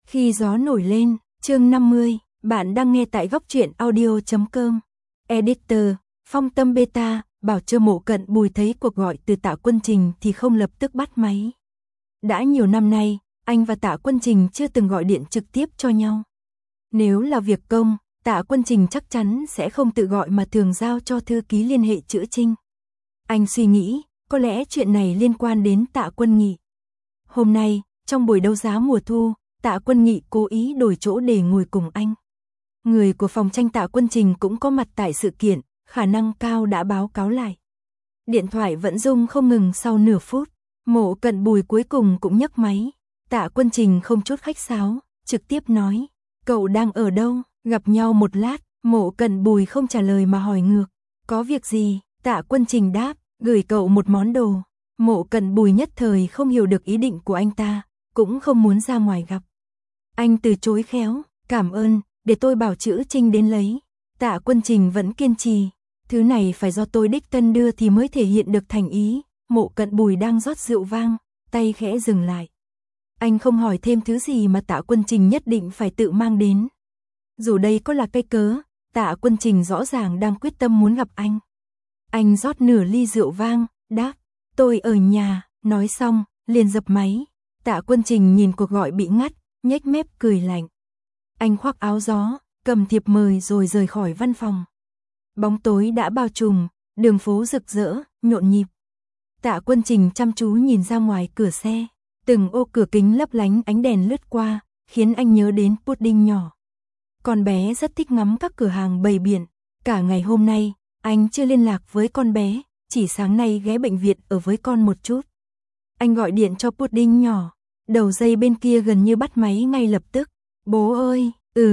Khi gió nổi lên, chương 50, bạn đang nghe tại góc truyện audio.com. Editor, Phong Tâm Beta, bảo cho Mộ Cận Bùi thấy cuộc gọi từ Tạ Quân Trình thì không lập tức bắt máy. Đã nhiều năm nay, anh và Tạ Quân Trình chưa từng gọi điện trực tiếp cho nhau. Nếu là việc công, Tạ Quân Trình chắc chắn sẽ không tự gọi mà thường giao cho thư ký liên hệ chữa Trinh. Anh suy nghĩ, có lẽ chuyện này liên quan đến Tạ Quân Nghị. Hôm nay, trong buổi đấu giá mùa thu, Tạ Quân Nghị cố ý đổi chỗ để ngồi cùng anh. Người của phòng tranh Tạ Quân Trình cũng có mặt tại sự kiện, khả năng cao đã báo cáo lại. Điện thoại vẫn rung không ngừng sau nửa phút, Mộ Cận Bùi cuối cùng cũng nhấc máy. Tạ Quân Trình không chút khách sáo, trực tiếp nói, cậu đang ở đâu, gặp nhau một lát. Mộ Cận Bùi không trả lời mà hỏi ngược, có việc gì? Tạ Quân Trình đáp, gửi cậu một món đồ. Mộ Cận Bùi nhất thời không hiểu được ý định của anh ta, cũng không muốn ra ngoài gặp. Anh từ chối khéo, cảm ơn, để tôi bảo chữ Trinh đến lấy. Tạ Quân Trình vẫn kiên trì, thứ này phải do tôi đích thân đưa thì mới thể hiện được thành ý. Mộ Cận Bùi đang rót rượu vang, tay khẽ dừng lại. Anh không hỏi thêm thứ gì mà Tạ Quân Trình nhất định phải tự mang đến. Dù đây có là cái cớ, Tạ Quân Trình rõ ràng đang quyết tâm muốn gặp anh. Anh rót nửa ly rượu vang, đáp, tôi ở nhà, nói xong, liền dập máy. Tạ Quân Trình nhìn cuộc gọi bị ngắt, nhếch mép cười lạnh. Anh khoác áo gió, cầm thiệp mời rồi rời khỏi văn phòng. Bóng tối đã bao trùm, đường phố rực rỡ, nhộn nhịp. Tạ Quân Trình chăm chú nhìn ra ngoài cửa xe, từng ô cửa kính lấp lánh ánh đèn lướt qua, khiến anh nhớ đến Pudding nhỏ. Con bé rất thích ngắm các cửa hàng bày biện. Cả ngày hôm nay, anh chưa liên lạc với con bé, chỉ sáng nay ghé bệnh viện ở với con một chút. Anh gọi điện cho Pudding nhỏ, đầu dây bên kia gần như bắt máy ngay lập tức. Bố ơi,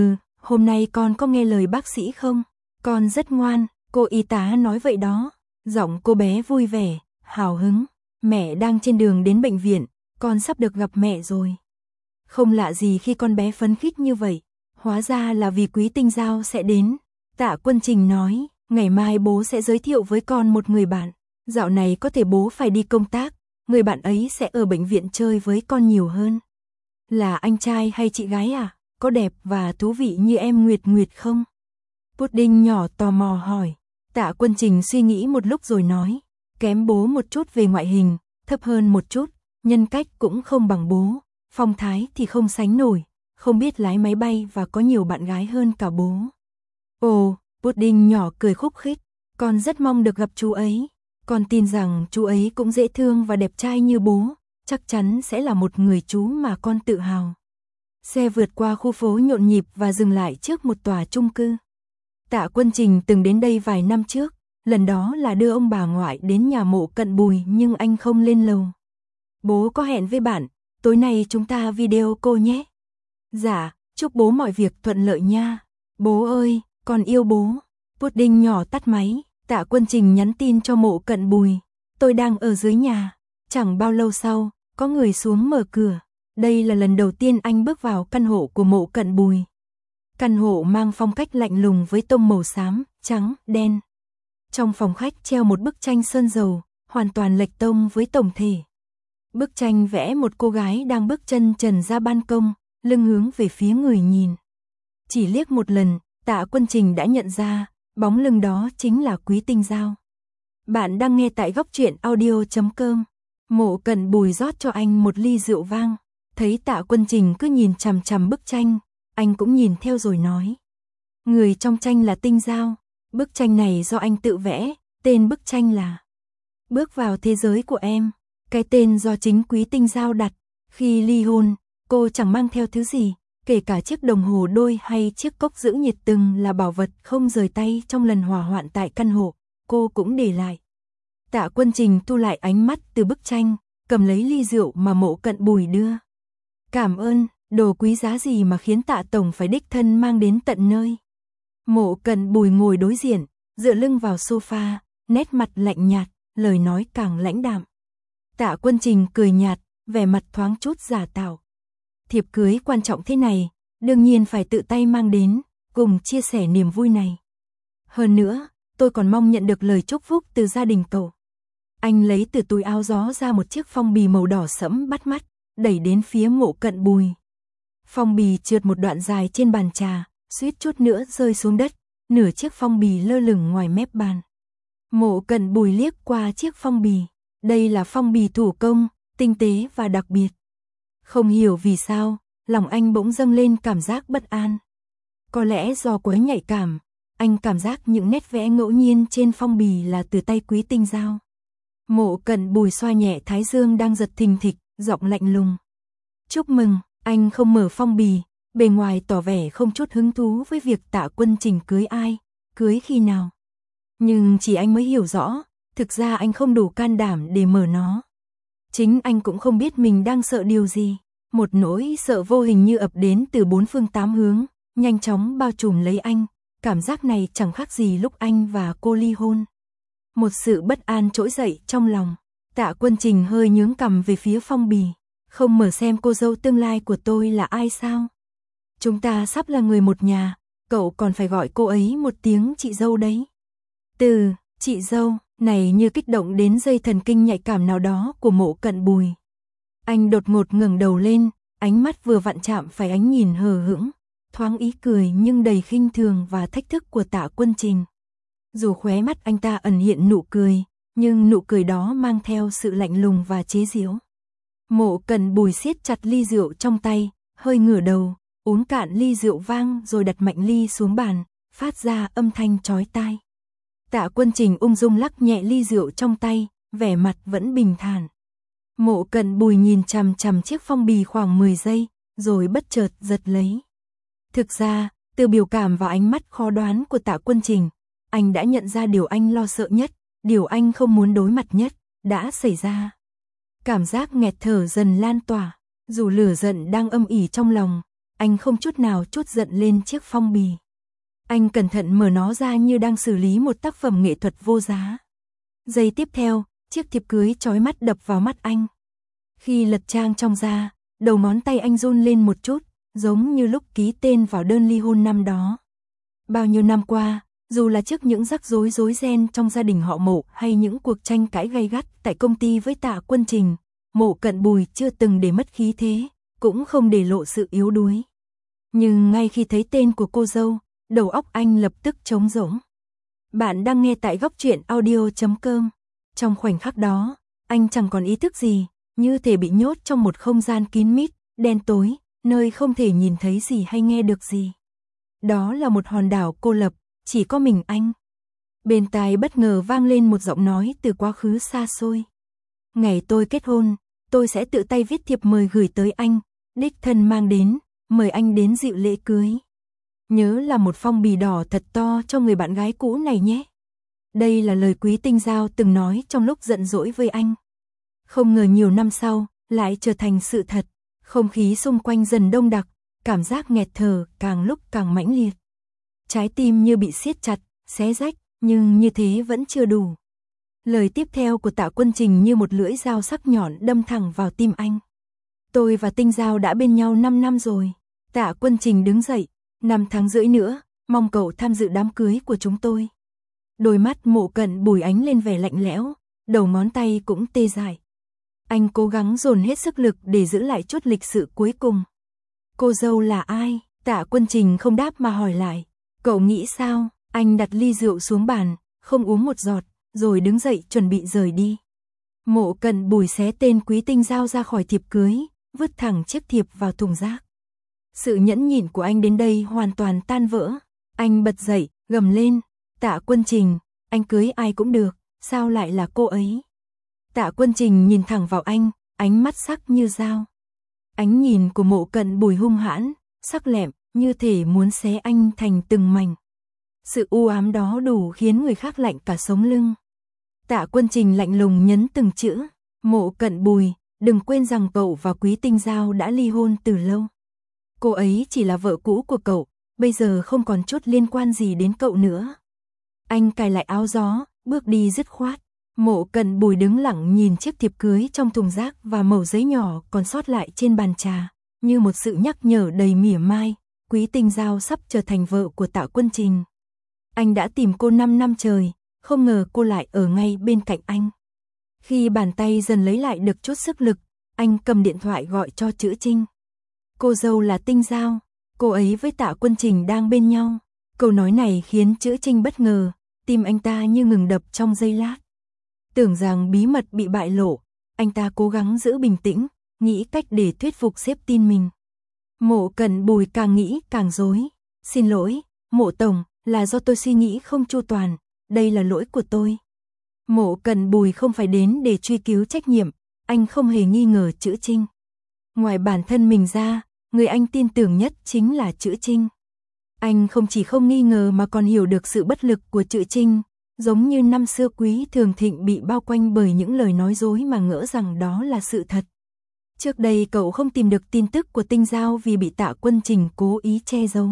hôm nay con có nghe lời bác sĩ không? Con rất ngoan, cô y tá nói vậy đó. Giọng cô bé vui vẻ, hào hứng. Mẹ đang trên đường đến bệnh viện, con sắp được gặp mẹ rồi. Không lạ gì khi con bé phấn khích như vậy. Hóa ra là vì Quý Tinh Giao sẽ đến. Tạ Quân Trình nói, ngày mai bố sẽ giới thiệu với con một người bạn. Dạo này có thể bố phải đi công tác, người bạn ấy sẽ ở bệnh viện chơi với con nhiều hơn. Là anh trai hay chị gái à? Có đẹp và thú vị như em Nguyệt Nguyệt không? Pudding nhỏ tò mò hỏi. Tạ Quân Trình suy nghĩ một lúc rồi nói, kém bố một chút về ngoại hình, thấp hơn một chút, nhân cách cũng không bằng bố, phong thái thì không sánh nổi, không biết lái máy bay và có nhiều bạn gái hơn cả bố. Ồ, Pudding nhỏ cười khúc khích, con rất mong được gặp chú ấy. Con tin rằng chú ấy cũng dễ thương và đẹp trai như bố, chắc chắn sẽ là một người chú mà con tự hào. Xe vượt qua khu phố nhộn nhịp và dừng lại trước một tòa chung cư. Tạ Quân Trình từng đến đây vài năm trước, lần đó là đưa ông bà ngoại đến nhà Mộ Cận Bùi nhưng anh không lên lầu. Bố có hẹn với bạn, tối nay chúng ta video call nhé. Dạ, chúc bố mọi việc thuận lợi nha. Bố ơi, con yêu bố. Pudding nhỏ tắt máy, Tạ Quân Trình nhắn tin cho Mộ Cận Bùi. Tôi đang ở dưới nhà. Chẳng bao lâu sau, có người xuống mở cửa. Đây là lần đầu tiên anh bước vào căn hộ của Mộ Cận Bùi. Căn hộ mang phong cách lạnh lùng với tông màu xám, trắng, đen. Trong phòng khách treo một bức tranh sơn dầu, hoàn toàn lệch tông với tổng thể. Bức tranh vẽ một cô gái đang bước chân trần ra ban công, lưng hướng về phía người nhìn. Chỉ liếc một lần, Tạ Quân Trình đã nhận ra, bóng lưng đó chính là Quý Tinh Giao. Bạn đang nghe tại góc truyện audio.com. Mộ Cận Bùi rót cho anh một ly rượu vang. Thấy Tạ Quân Trình cứ nhìn chằm chằm bức tranh, anh cũng nhìn theo rồi nói. Người trong tranh là Tinh Giao. Bức tranh này do anh tự vẽ, tên bức tranh là Bước vào thế giới của em. Cái tên do chính Quý Tinh Giao đặt. Khi ly hôn, cô chẳng mang theo thứ gì, kể cả chiếc đồng hồ đôi hay chiếc cốc giữ nhiệt từng là bảo vật không rời tay trong lần hỏa hoạn tại căn hộ, cô cũng để lại. Tạ Quân Trình thu lại ánh mắt từ bức tranh, cầm lấy ly rượu mà Mộ Cận Bùi đưa. Cảm ơn, đồ quý giá gì mà khiến Tạ Tổng phải đích thân mang đến tận nơi. Mộ Cận Bùi ngồi đối diện, dựa lưng vào sofa, nét mặt lạnh nhạt, lời nói càng lãnh đạm. Tạ Quân Trình cười nhạt, vẻ mặt thoáng chút giả tạo. Thiệp cưới quan trọng thế này, đương nhiên phải tự tay mang đến, cùng chia sẻ niềm vui này. Hơn nữa, tôi còn mong nhận được lời chúc phúc từ gia đình cậu. Anh lấy từ túi áo gió ra một chiếc phong bì màu đỏ sẫm bắt mắt, đẩy đến phía Mộ Cận Bùi. Phong bì trượt một đoạn dài trên bàn trà, suýt chút nữa rơi xuống đất, nửa chiếc phong bì lơ lửng ngoài mép bàn. Mộ Cận Bùi liếc qua chiếc phong bì, đây là phong bì thủ công, tinh tế và đặc biệt. Không hiểu vì sao, lòng anh bỗng dâng lên cảm giác bất an. Có lẽ do quá nhạy cảm, anh cảm giác những nét vẽ ngẫu nhiên trên phong bì là từ tay Quý Tinh Dao. Mộ Cận Bùi xoa nhẹ thái dương đang giật thình thịch, giọng lạnh lùng. Chúc mừng, anh không mở phong bì, bề ngoài tỏ vẻ không chút hứng thú với việc Tạ Quân Trình cưới ai, cưới khi nào. Nhưng chỉ anh mới hiểu rõ, thực ra anh không đủ can đảm để mở nó. Chính anh cũng không biết mình đang sợ điều gì. Một nỗi sợ vô hình như ập đến từ bốn phương tám hướng, nhanh chóng bao trùm lấy anh. Cảm giác này chẳng khác gì lúc anh và cô ly hôn. Một sự bất an trỗi dậy trong lòng. Tạ Quân Trình hơi nhướng cằm về phía phong bì. Không mở xem cô dâu tương lai của tôi là ai sao? Chúng ta sắp là người một nhà, cậu còn phải gọi cô ấy một tiếng chị dâu đấy. Từ chị dâu này như kích động đến dây thần kinh nhạy cảm nào đó của Mộ Cận Bùi. Anh đột ngột ngẩng đầu lên, ánh mắt vừa vặn chạm phải ánh nhìn hờ hững, thoáng ý cười nhưng đầy khinh thường và thách thức của Tạ Quân Trình. Dù khóe mắt anh ta ẩn hiện nụ cười, nhưng nụ cười đó mang theo sự lạnh lùng và chế giễu. Mộ Cận Bùi siết chặt ly rượu trong tay, hơi ngửa đầu, uống cạn ly rượu vang rồi đặt mạnh ly xuống bàn, phát ra âm thanh chói tai. Tạ Quân Trình ung dung lắc nhẹ ly rượu trong tay, vẻ mặt vẫn bình thản. Mộ Cận Bùi nhìn chằm chằm chiếc phong bì khoảng 10 giây, rồi bất chợt giật lấy. Thực ra, từ biểu cảm và ánh mắt khó đoán của Tạ Quân Trình, anh đã nhận ra điều anh lo sợ nhất, điều anh không muốn đối mặt nhất, đã xảy ra. Cảm giác nghẹt thở dần lan tỏa, dù lửa giận đang âm ỉ trong lòng, anh không chút nào trút giận lên chiếc phong bì. Anh cẩn thận mở nó ra như đang xử lý một tác phẩm nghệ thuật vô giá. Giây tiếp theo, chiếc thiệp cưới chói mắt đập vào mắt anh. Khi lật trang trong ra, đầu ngón tay anh run lên một chút, giống như lúc ký tên vào đơn ly hôn năm đó. Bao nhiêu năm qua, dù là trước những rắc rối rối ren trong gia đình họ Mộ hay những cuộc tranh cãi gay gắt tại công ty với Tạ Quân Trình, Mộ Cận Bùi chưa từng để mất khí thế, cũng không để lộ sự yếu đuối. Nhưng ngay khi thấy tên của cô dâu, đầu óc anh lập tức trống rỗng. Bạn đang nghe tại Góc Truyện Audio.com. Trong khoảnh khắc đó, anh chẳng còn ý thức gì, như thể bị nhốt trong một không gian kín mít, đen tối, nơi không thể nhìn thấy gì hay nghe được gì. Đó là một hòn đảo cô lập, chỉ có mình anh. Bên tai bất ngờ vang lên một giọng nói từ quá khứ xa xôi. Ngày tôi kết hôn, tôi sẽ tự tay viết thiệp mời gửi tới anh, đích thân mang đến, mời anh đến dự lễ cưới. Nhớ là một phong bì đỏ thật to cho người bạn gái cũ này nhé. Đây là lời Quý Tinh Dao từng nói trong lúc giận dỗi với anh. Không ngờ nhiều năm sau, lại trở thành sự thật. Không khí xung quanh dần đông đặc, cảm giác nghẹt thở càng lúc càng mãnh liệt. Trái tim như bị siết chặt, xé rách, nhưng như thế vẫn chưa đủ. Lời tiếp theo của Tạ Quân Trình như một lưỡi dao sắc nhọn đâm thẳng vào tim anh. Tôi và Tinh Dao đã bên nhau 5 năm rồi. Tạ Quân Trình đứng dậy, 5 tháng rưỡi nữa, mong cậu tham dự đám cưới của chúng tôi. Đôi mắt Mộ Cận Bùi ánh lên vẻ lạnh lẽo, đầu ngón tay cũng tê dại. Anh cố gắng dồn hết sức lực để giữ lại chút lịch sự cuối cùng. Cô dâu là ai? Tạ Quân Trình không đáp mà hỏi lại. Cậu nghĩ sao? Anh đặt ly rượu xuống bàn, không uống một giọt, rồi đứng dậy chuẩn bị rời đi. Mộ Cận Bùi xé tên Quý Tinh Dao ra khỏi thiệp cưới, vứt thẳng chiếc thiệp vào thùng rác. Sự nhẫn nhịn của anh đến đây hoàn toàn tan vỡ. Anh bật dậy, gầm lên. Tạ Quân Trình, anh cưới ai cũng được, sao lại là cô ấy? Tạ Quân Trình nhìn thẳng vào anh, ánh mắt sắc như dao. Ánh nhìn của Mộ Cận Bùi hung hãn, sắc lẹm, như thể muốn xé anh thành từng mảnh. Sự u ám đó đủ khiến người khác lạnh cả sống lưng. Tạ Quân Trình lạnh lùng nhấn từng chữ. Mộ Cận Bùi, đừng quên rằng cậu và Quý Tinh Dao đã ly hôn từ lâu. Cô ấy chỉ là vợ cũ của cậu, bây giờ không còn chút liên quan gì đến cậu nữa. Anh cài lại áo gió, bước đi dứt khoát. Mộ Cận Bùi đứng lặng nhìn chiếc thiệp cưới trong thùng rác và mẩu giấy nhỏ còn sót lại trên bàn trà, như một sự nhắc nhở đầy mỉa mai. Quý Tinh Dao sắp trở thành vợ của Tạ Quân Trình. Anh đã tìm cô 5 năm trời, không ngờ cô lại ở ngay bên cạnh anh. Khi bàn tay dần lấy lại được chút sức lực, anh cầm điện thoại gọi cho Chữ Trinh. cô dâu là Tinh Giao, cô ấy với Tạ Quân Trình đang bên nhau. Câu nói này khiến Chữ Trinh bất ngờ, tim anh ta như ngừng đập trong giây lát. Tưởng rằng bí mật bị bại lộ, anh ta cố gắng giữ bình tĩnh, nghĩ cách để thuyết phục sếp tin mình. Mộ Cận Bùi càng nghĩ càng rối. Xin lỗi, Mộ Tổng, là do tôi suy nghĩ không chu toàn, đây là lỗi của tôi. Mộ Cận Bùi không phải đến để truy cứu trách nhiệm, anh không hề nghi ngờ Chữ Trinh. Ngoài bản thân mình ra, người anh tin tưởng nhất chính là Chữ Trinh. Anh không chỉ không nghi ngờ mà còn hiểu được sự bất lực của Chữ Trinh, giống như năm xưa Quý Thường Thịnh bị bao quanh bởi những lời nói dối mà ngỡ rằng đó là sự thật. Trước đây cậu không tìm được tin tức của Tinh Giao vì bị Tạ Quân Trình cố ý che giấu.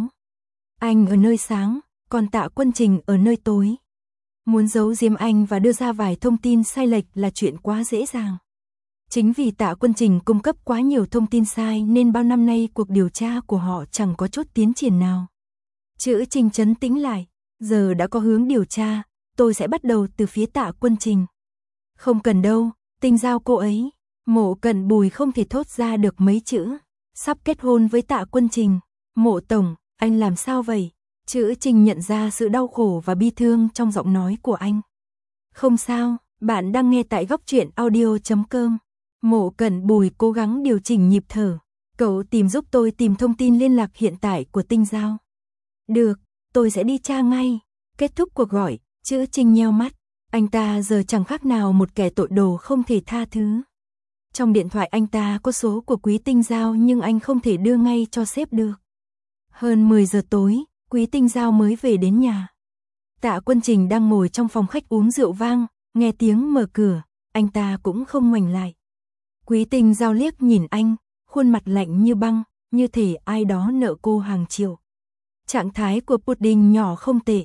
Anh ở nơi sáng, còn Tạ Quân Trình ở nơi tối. Muốn giấu giếm anh và đưa ra vài thông tin sai lệch là chuyện quá dễ dàng. Chính vì Tạ Quân Trình cung cấp quá nhiều thông tin sai nên bao năm nay cuộc điều tra của họ chẳng có chút tiến triển nào. Chữ Trinh trấn tĩnh lại, giờ đã có hướng điều tra, tôi sẽ bắt đầu từ phía Tạ Quân Trình. Không cần đâu, Tinh Giao cô ấy. Mộ Cận Bùi không thể thốt ra được mấy chữ. Sắp kết hôn với Tạ Quân Trình. Mộ Tổng, anh làm sao vậy? Chữ Trinh nhận ra sự đau khổ và bi thương trong giọng nói của anh. Không sao, bạn đang nghe tại Góc Truyện Audio.com. Mộ Cận Bùi cố gắng điều chỉnh nhịp thở. Cậu tìm giúp tôi tìm thông tin liên lạc hiện tại của Tinh Giao. Được, tôi sẽ đi tra ngay. Kết thúc cuộc gọi, Chữ Trinh nheo mắt. Anh ta giờ chẳng khác nào một kẻ tội đồ không thể tha thứ. Trong điện thoại anh ta có số của Quý Tinh Giao nhưng anh không thể đưa ngay cho sếp được. Hơn 10 giờ tối, Quý Tinh Giao mới về đến nhà. Tạ Quân Trình đang ngồi trong phòng khách uống rượu vang, nghe tiếng mở cửa, anh ta cũng không ngoảnh lại. Quý Tinh Giao liếc nhìn anh, khuôn mặt lạnh như băng, như thể ai đó nợ cô hàng triệu. Trạng thái của pudding nhỏ không tệ.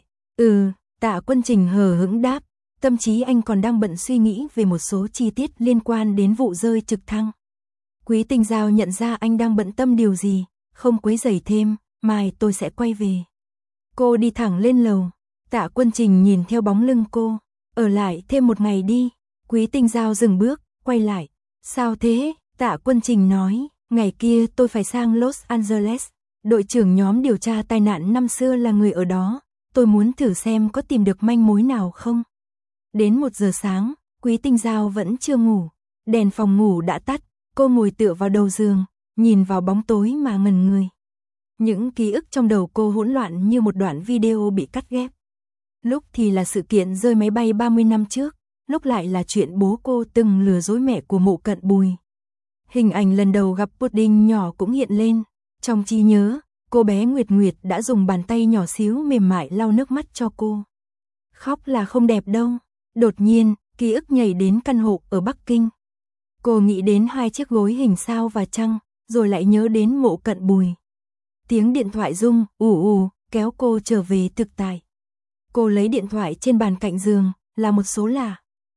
Tạ Quân Trình hờ hững đáp, tâm trí anh còn đang bận suy nghĩ về một số chi tiết liên quan đến vụ rơi trực thăng. Quý Tinh Giao nhận ra anh đang bận tâm điều gì, không quấy rầy thêm, mai tôi sẽ quay về. Cô đi thẳng lên lầu, Tạ Quân Trình nhìn theo bóng lưng cô, ở lại thêm một ngày đi. Quý Tinh Giao dừng bước, quay lại. Sao thế? Tạ Quân Trình nói, ngày kia tôi phải sang Los Angeles. Đội trưởng nhóm điều tra tai nạn năm xưa là người ở đó, tôi muốn thử xem có tìm được manh mối nào không. Đến 1 giờ sáng, Quý Tinh Giao vẫn chưa ngủ, đèn phòng ngủ đã tắt, cô ngồi tựa vào đầu giường, nhìn vào bóng tối mà ngẩn người. Những ký ức trong đầu cô hỗn loạn như một đoạn video bị cắt ghép. Lúc thì là sự kiện rơi máy bay 30 năm trước, lúc lại là chuyện bố cô từng lừa dối mẹ của Mộ Cận Bùi. Hình ảnh lần đầu gặp pudding nhỏ cũng hiện lên, trong trí nhớ, cô bé Nguyệt Nguyệt đã dùng bàn tay nhỏ xíu mềm mại lau nước mắt cho cô. Khóc là không đẹp đâu. Đột nhiên, ký ức nhảy đến căn hộ ở Bắc Kinh. Cô nghĩ đến 2 chiếc gối hình sao và trăng, rồi lại nhớ đến Mộ Cận Bùi. Tiếng điện thoại rung, kéo cô trở về thực tại. Cô lấy điện thoại trên bàn cạnh giường, là một số lạ.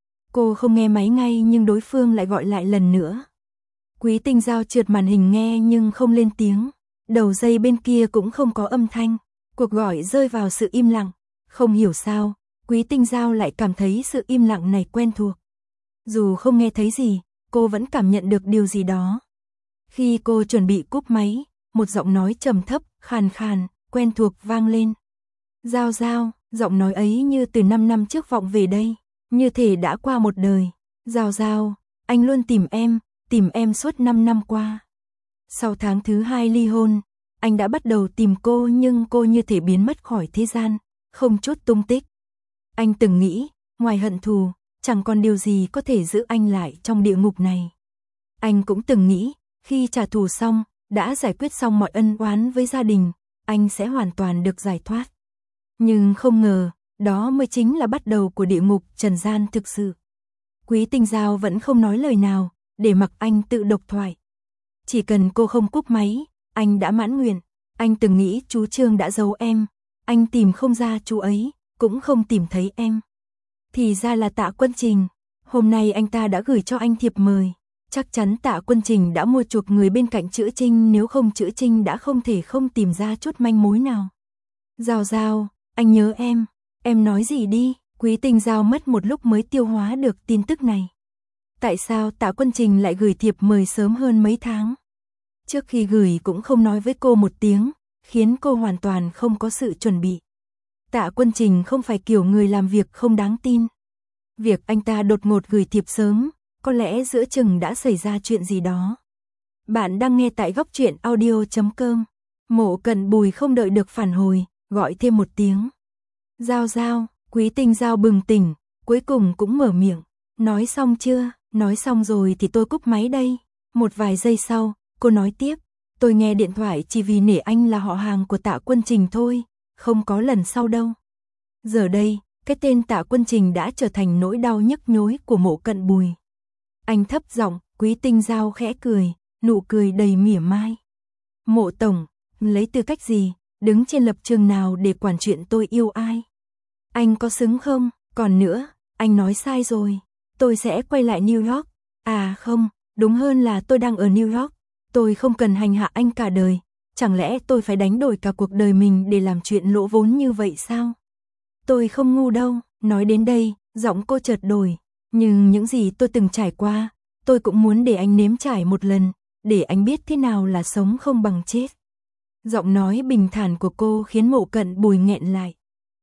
Cô không nghe máy ngay nhưng đối phương lại gọi lại lần nữa. Quý Tinh Giao trượt màn hình nghe nhưng không lên tiếng. Đầu dây bên kia cũng không có âm thanh. Cuộc gọi rơi vào sự im lặng. Không hiểu sao, Quý Tinh Giao lại cảm thấy sự im lặng này quen thuộc. Dù không nghe thấy gì, cô vẫn cảm nhận được điều gì đó. Khi cô chuẩn bị cúp máy, một giọng nói trầm thấp, khàn khàn, quen thuộc vang lên. Giao Giao, giọng nói ấy như từ 5 năm trước vọng về đây, như thể đã qua một đời. Giao Giao, anh luôn tìm em suốt 5 năm qua. Sau tháng thứ 2 ly hôn, anh đã bắt đầu tìm cô nhưng cô như thể biến mất khỏi thế gian, không chút tung tích. Anh từng nghĩ, ngoài hận thù, chẳng còn điều gì có thể giữ anh lại trong địa ngục này. Anh cũng từng nghĩ, khi trả thù xong, đã giải quyết xong mọi ân oán với gia đình, anh sẽ hoàn toàn được giải thoát. Nhưng không ngờ, đó mới chính là bắt đầu của địa ngục trần gian thực sự. Quý Tinh Giao vẫn không nói lời nào, để mặc anh tự độc thoại. Chỉ cần cô không cúp máy, anh đã mãn nguyện. Anh từng nghĩ chú Trương đã giấu em, anh tìm không ra chú ấy, cũng không tìm thấy em. Thì ra là Tạ Quân Trình, hôm nay anh ta đã gửi cho anh thiệp mời. Chắc chắn Tạ Quân Trình đã mua chuộc người bên cạnh Chữ Trinh, nếu không Chữ Trinh đã không thể không tìm ra chút manh mối nào. Giao Giao, anh nhớ em nói gì đi. Quý Tinh Giao mất một lúc mới tiêu hóa được tin tức này. Tại sao Tạ Quân Trình lại gửi thiệp mời sớm hơn mấy tháng? Trước khi gửi cũng không nói với cô một tiếng, khiến cô hoàn toàn không có sự chuẩn bị. Tạ Quân Trình không phải kiểu người làm việc không đáng tin. Việc anh ta đột ngột gửi thiệp sớm, có lẽ giữa chừng đã xảy ra chuyện gì đó. Bạn đang nghe tại góc truyện audio.com. Mộ Cận Bùi không đợi được phản hồi, gọi thêm một tiếng. Giao Giao, Quý Tinh Giao bừng tỉnh, cuối cùng cũng mở miệng. Nói xong chưa? Nói xong rồi thì tôi cúp máy đây. Một vài giây sau, cô nói tiếp. Tôi nghe điện thoại chỉ vì nể anh là họ hàng của Tạ Quân Trình thôi, không có lần sau đâu. Giờ đây, cái tên Tạ Quân Trình đã trở thành nỗi đau nhức nhối của Mộ Cận Bùi. Anh thấp giọng, Quý Tinh Giao khẽ cười, nụ cười đầy mỉa mai. Mộ tổng, lấy tư cách gì, đứng trên lập trường nào để quản chuyện tôi yêu ai? Anh có xứng không? Còn nữa, anh nói sai rồi. Tôi sẽ quay lại New York. À không, đúng hơn là tôi đang ở New York. Tôi không cần hành hạ anh cả đời. Chẳng lẽ tôi phải đánh đổi cả cuộc đời mình để làm chuyện lỗ vốn như vậy sao? Tôi không ngu đâu. Nói đến đây, giọng cô chợt đổi. Nhưng những gì tôi từng trải qua, tôi cũng muốn để anh nếm trải một lần, để anh biết thế nào là sống không bằng chết. Giọng nói bình thản của cô khiến Mộ Cận Bùi nghẹn lại.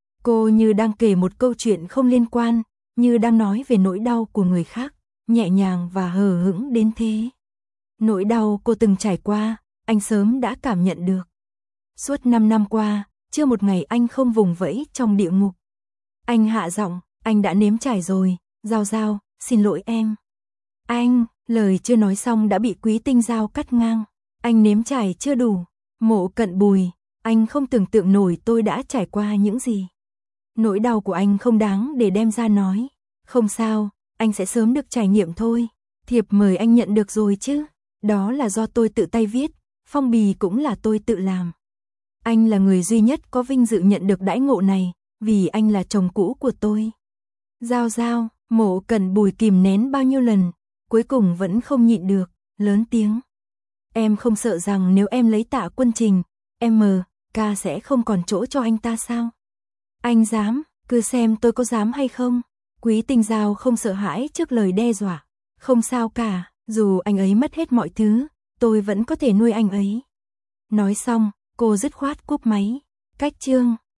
Cô như đang kể một câu chuyện không liên quan, như đang nói về nỗi đau của người khác, nhẹ nhàng và hờ hững đến thế. Nỗi đau cô từng trải qua, anh sớm đã cảm nhận được. Suốt 5 năm qua, chưa một ngày anh không vùng vẫy trong địa ngục. Anh hạ giọng, anh đã nếm trải rồi, Giao Giao, xin lỗi em. Anh, lời chưa nói xong đã bị Quý Tinh Giao cắt ngang. Anh nếm trải chưa đủ. Mộ Cận Bùi, anh không tưởng tượng nổi tôi đã trải qua những gì. Nỗi đau của anh không đáng để đem ra nói. Không sao, anh sẽ sớm được trải nghiệm thôi. Thiệp mời anh nhận được rồi chứ. Đó là do tôi tự tay viết, phong bì cũng là tôi tự làm. Anh là người duy nhất có vinh dự nhận được đãi ngộ này, vì anh là chồng cũ của tôi. Giao Giao, Mộ Cận Bùi kìm nén bao nhiêu lần, cuối cùng vẫn không nhịn được, lớn tiếng. Em không sợ rằng nếu em lấy Tạ Quân Trình, ca sẽ không còn chỗ cho anh ta sao? Anh dám, cứ xem tôi có dám hay không. Quý Tinh Giao không sợ hãi trước lời đe dọa. Không sao cả, dù anh ấy mất hết mọi thứ, tôi vẫn có thể nuôi anh ấy. Nói xong, cô dứt khoát cúp máy. Cách chương